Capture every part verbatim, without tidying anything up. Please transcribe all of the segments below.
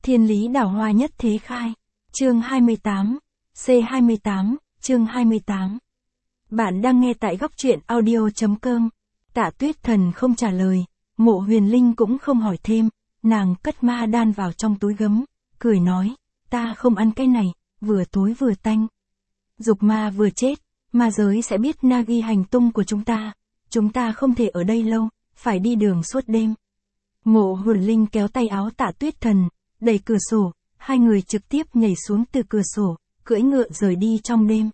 Thiên lý đào hoa nhất thế khai. Chương hai mươi tám. C hai mươi tám, chương hai mươi tám. Bạn đang nghe tại góc truyện audio chấm com. Tạ Tuyết Thần không trả lời, Mộ Huyền Linh cũng không hỏi thêm, nàng cất ma đan vào trong túi gấm, cười nói, ta không ăn cái này, vừa tối vừa tanh. Dục ma vừa chết, ma giới sẽ biết Nagi hành tung của chúng ta, chúng ta không thể ở đây lâu, phải đi đường suốt đêm. Mộ Huyền Linh kéo tay áo Tạ Tuyết Thần, đẩy cửa sổ, hai người trực tiếp nhảy xuống từ cửa sổ, cưỡi ngựa rời đi trong đêm.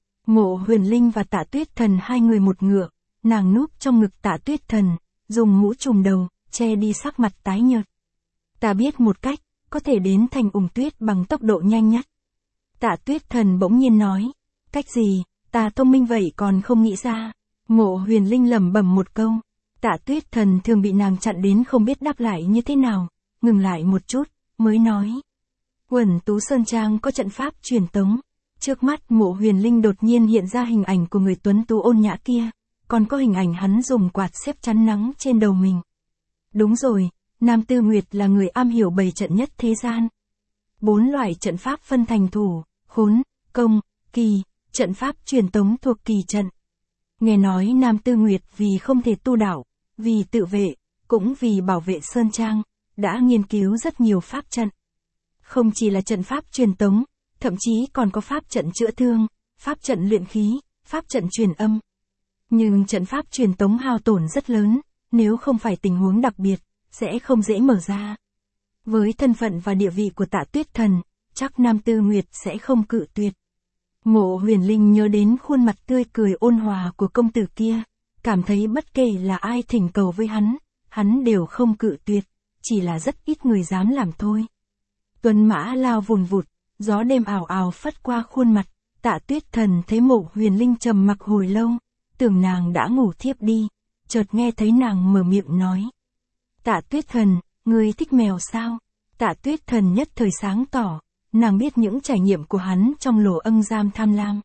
Mộ Huyền Linh và Tạ Tuyết Thần hai người một ngựa, nàng núp trong ngực Tạ Tuyết Thần, dùng mũ trùm đầu, che đi sắc mặt tái nhợt. Ta biết một cách, có thể đến thành Ủng Tuyết bằng tốc độ nhanh nhất. Tạ Tuyết Thần bỗng nhiên nói, cách gì, ta thông minh vậy còn không nghĩ ra. Mộ Huyền Linh lẩm bẩm một câu, Tạ Tuyết Thần thường bị nàng chặn đến không biết đáp lại như thế nào, ngừng lại một chút, mới nói. Quẩn Tú Sơn Trang có trận pháp truyền tống. Trước mắt Mộ Huyền Linh đột nhiên hiện ra hình ảnh của người tuấn tú ôn nhã kia, còn có hình ảnh hắn dùng quạt xếp chắn nắng trên đầu mình. Đúng rồi, Nam Tư Nguyệt là người am hiểu bày trận nhất thế gian. Bốn loại trận pháp phân thành thủ, khốn, công, kỳ, trận pháp truyền tống thuộc kỳ trận. Nghe nói Nam Tư Nguyệt vì không thể tu đạo, vì tự vệ, cũng vì bảo vệ Sơn Trang, đã nghiên cứu rất nhiều pháp trận. Không chỉ là trận pháp truyền tống, thậm chí còn có pháp trận chữa thương, pháp trận luyện khí, pháp trận truyền âm. Nhưng trận pháp truyền tống hao tổn rất lớn, nếu không phải tình huống đặc biệt, sẽ không dễ mở ra. Với thân phận và địa vị của Tạ Tuyết Thần, chắc Nam Tư Nguyệt sẽ không cự tuyệt. Mộ Huyền Linh nhớ đến khuôn mặt tươi cười ôn hòa của công tử kia, cảm thấy bất kể là ai thỉnh cầu với hắn, hắn đều không cự tuyệt, chỉ là rất ít người dám làm thôi. Tuấn mã lao vùn vụt, gió đêm ảo ảo phất qua khuôn mặt, Tạ Tuyết Thần thấy Mộ Huyền Linh trầm mặc hồi lâu, tưởng nàng đã ngủ thiếp đi, chợt nghe thấy nàng mở miệng nói. Tạ Tuyết Thần, ngươi thích mèo sao? Tạ Tuyết Thần nhất thời sáng tỏ, nàng biết những trải nghiệm của hắn trong lỗ ân giam tham lam.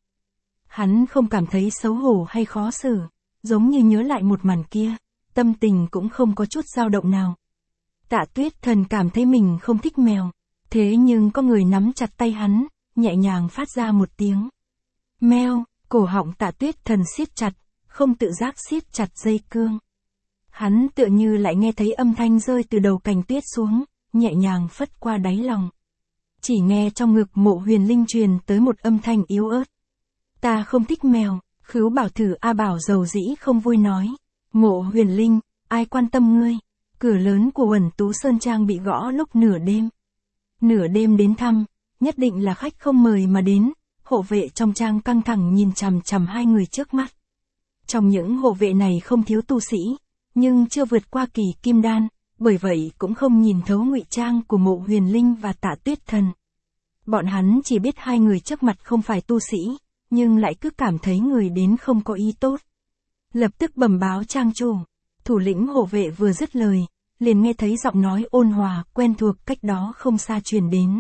Hắn không cảm thấy xấu hổ hay khó xử, giống như nhớ lại một màn kia, tâm tình cũng không có chút dao động nào. Tạ Tuyết Thần cảm thấy mình không thích mèo, thế nhưng có người nắm chặt tay hắn, nhẹ nhàng phát ra một tiếng. Meo, cổ họng Tạ Tuyết Thần siết chặt, không tự giác siết chặt dây cương. Hắn tựa như lại nghe thấy âm thanh rơi từ đầu cành tuyết xuống, nhẹ nhàng phất qua đáy lòng. Chỉ nghe trong ngực Mộ Huyền Linh truyền tới một âm thanh yếu ớt. Ta không thích mèo, Khứu Bảo Thử A Bảo dầu dĩ không vui nói. Mộ Huyền Linh, ai quan tâm ngươi? Cửa lớn của Quẩn Tú Sơn Trang bị gõ lúc nửa đêm. Nửa đêm đến thăm, nhất định là khách không mời mà đến, hộ vệ trong trang căng thẳng nhìn chằm chằm hai người trước mắt. Trong những hộ vệ này không thiếu tu sĩ, nhưng chưa vượt qua kỳ kim đan, bởi vậy cũng không nhìn thấu ngụy trang của Mộ Huyền Linh và Tạ Tuyết Thần. Bọn hắn chỉ biết hai người trước mặt không phải tu sĩ, nhưng lại cứ cảm thấy người đến không có ý tốt. Lập tức bẩm báo trang chủ, thủ lĩnh hộ vệ vừa dứt lời, liền nghe thấy giọng nói ôn hòa, quen thuộc cách đó không xa truyền đến.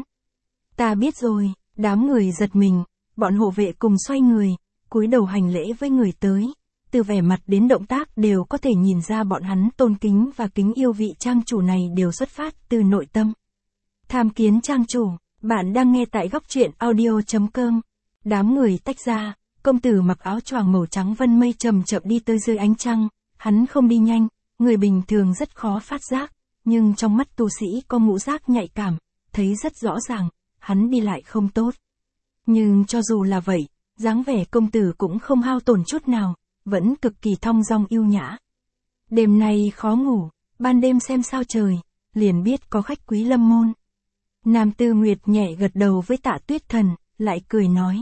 Ta biết rồi, đám người giật mình, bọn hộ vệ cùng xoay người, cúi đầu hành lễ với người tới. Từ vẻ mặt đến động tác đều có thể nhìn ra bọn hắn tôn kính và kính yêu vị trang chủ này đều xuất phát từ nội tâm. Tham kiến trang chủ, bạn đang nghe tại góc truyện audio chấm com. Đám người tách ra, công tử mặc áo choàng màu trắng vân mây chậm chậm đi tới dưới ánh trăng, hắn không đi nhanh, người bình thường rất khó phát giác, nhưng trong mắt tu sĩ có ngũ giác nhạy cảm, thấy rất rõ ràng, hắn đi lại không tốt. Nhưng cho dù là vậy, dáng vẻ công tử cũng không hao tổn chút nào, vẫn cực kỳ thong dong yêu nhã. Đêm nay khó ngủ, ban đêm xem sao trời, liền biết có khách quý lâm môn. Nam Tư Nguyệt nhẹ gật đầu với Tạ Tuyết Thần, lại cười nói.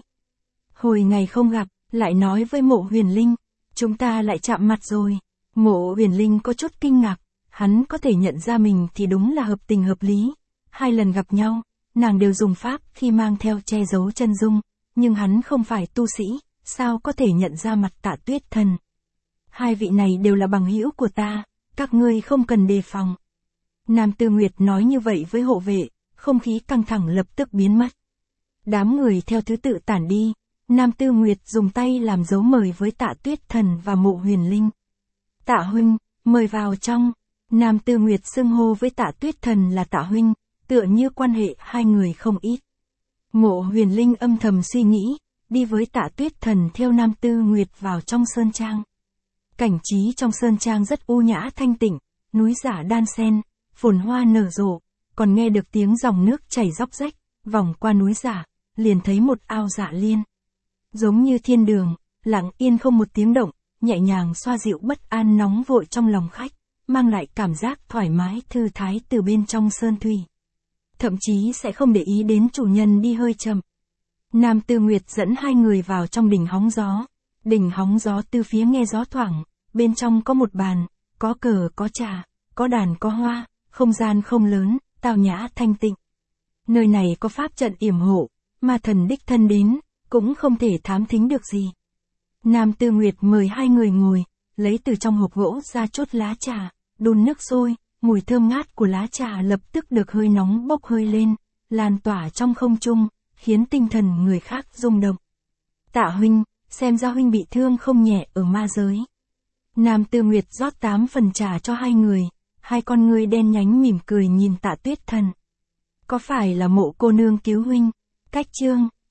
Hồi ngày không gặp, lại nói với Mộ Huyền Linh, chúng ta lại chạm mặt rồi. Mộ Huyền Linh có chút kinh ngạc, hắn có thể nhận ra mình thì đúng là hợp tình hợp lý. Hai lần gặp nhau, nàng đều dùng pháp khi mang theo che giấu chân dung, nhưng hắn không phải tu sĩ, sao có thể nhận ra mặt Tạ Tuyết Thần. Hai vị này đều là bằng hữu của ta, các ngươi không cần đề phòng. Nam Tư Nguyệt nói như vậy với hộ vệ, không khí căng thẳng lập tức biến mất. Đám người theo thứ tự tản đi, Nam Tư Nguyệt dùng tay làm dấu mời với Tạ Tuyết Thần và Mộ Huyền Linh. Tạ huynh, mời vào trong. Nam Tư Nguyệt xưng hô với Tạ Tuyết Thần là Tạ huynh, tựa như quan hệ hai người không ít. Mộ Huyền Linh âm thầm suy nghĩ, đi với Tạ Tuyết Thần theo Nam Tư Nguyệt vào trong sơn trang. Cảnh trí trong sơn trang rất u nhã thanh tịnh, núi giả đan xen, phồn hoa nở rộ, còn nghe được tiếng dòng nước chảy róc rách, vòng qua núi giả, liền thấy một ao dạ liên. Giống như thiên đường, lặng yên không một tiếng động, nhẹ nhàng xoa dịu bất an nóng vội trong lòng khách, mang lại cảm giác thoải mái thư thái từ bên trong sơn thủy. Thậm chí sẽ không để ý đến chủ nhân đi hơi chậm. Nam Tư Nguyệt dẫn hai người vào trong đỉnh hóng gió. Đỉnh hóng gió từ phía nghe gió thoảng, bên trong có một bàn, có cờ có trà, có đàn có hoa, không gian không lớn, tao nhã thanh tịnh. Nơi này có pháp trận yểm hộ, mà thần đích thân đến, cũng không thể thám thính được gì. Nam Tư Nguyệt mời hai người ngồi, lấy từ trong hộp gỗ ra chốt lá trà, đun nước sôi, mùi thơm ngát của lá trà lập tức được hơi nóng bốc hơi lên, lan tỏa trong không trung, khiến tinh thần người khác rung động. Tạ huynh, xem ra huynh bị thương không nhẹ ở ma giới. Nam Tư Nguyệt rót tám phần trà cho hai người, hai con ngươi đen nhánh mỉm cười nhìn Tạ Tuyết Thần. Có phải là Mộ cô nương cứu huynh? Cách chương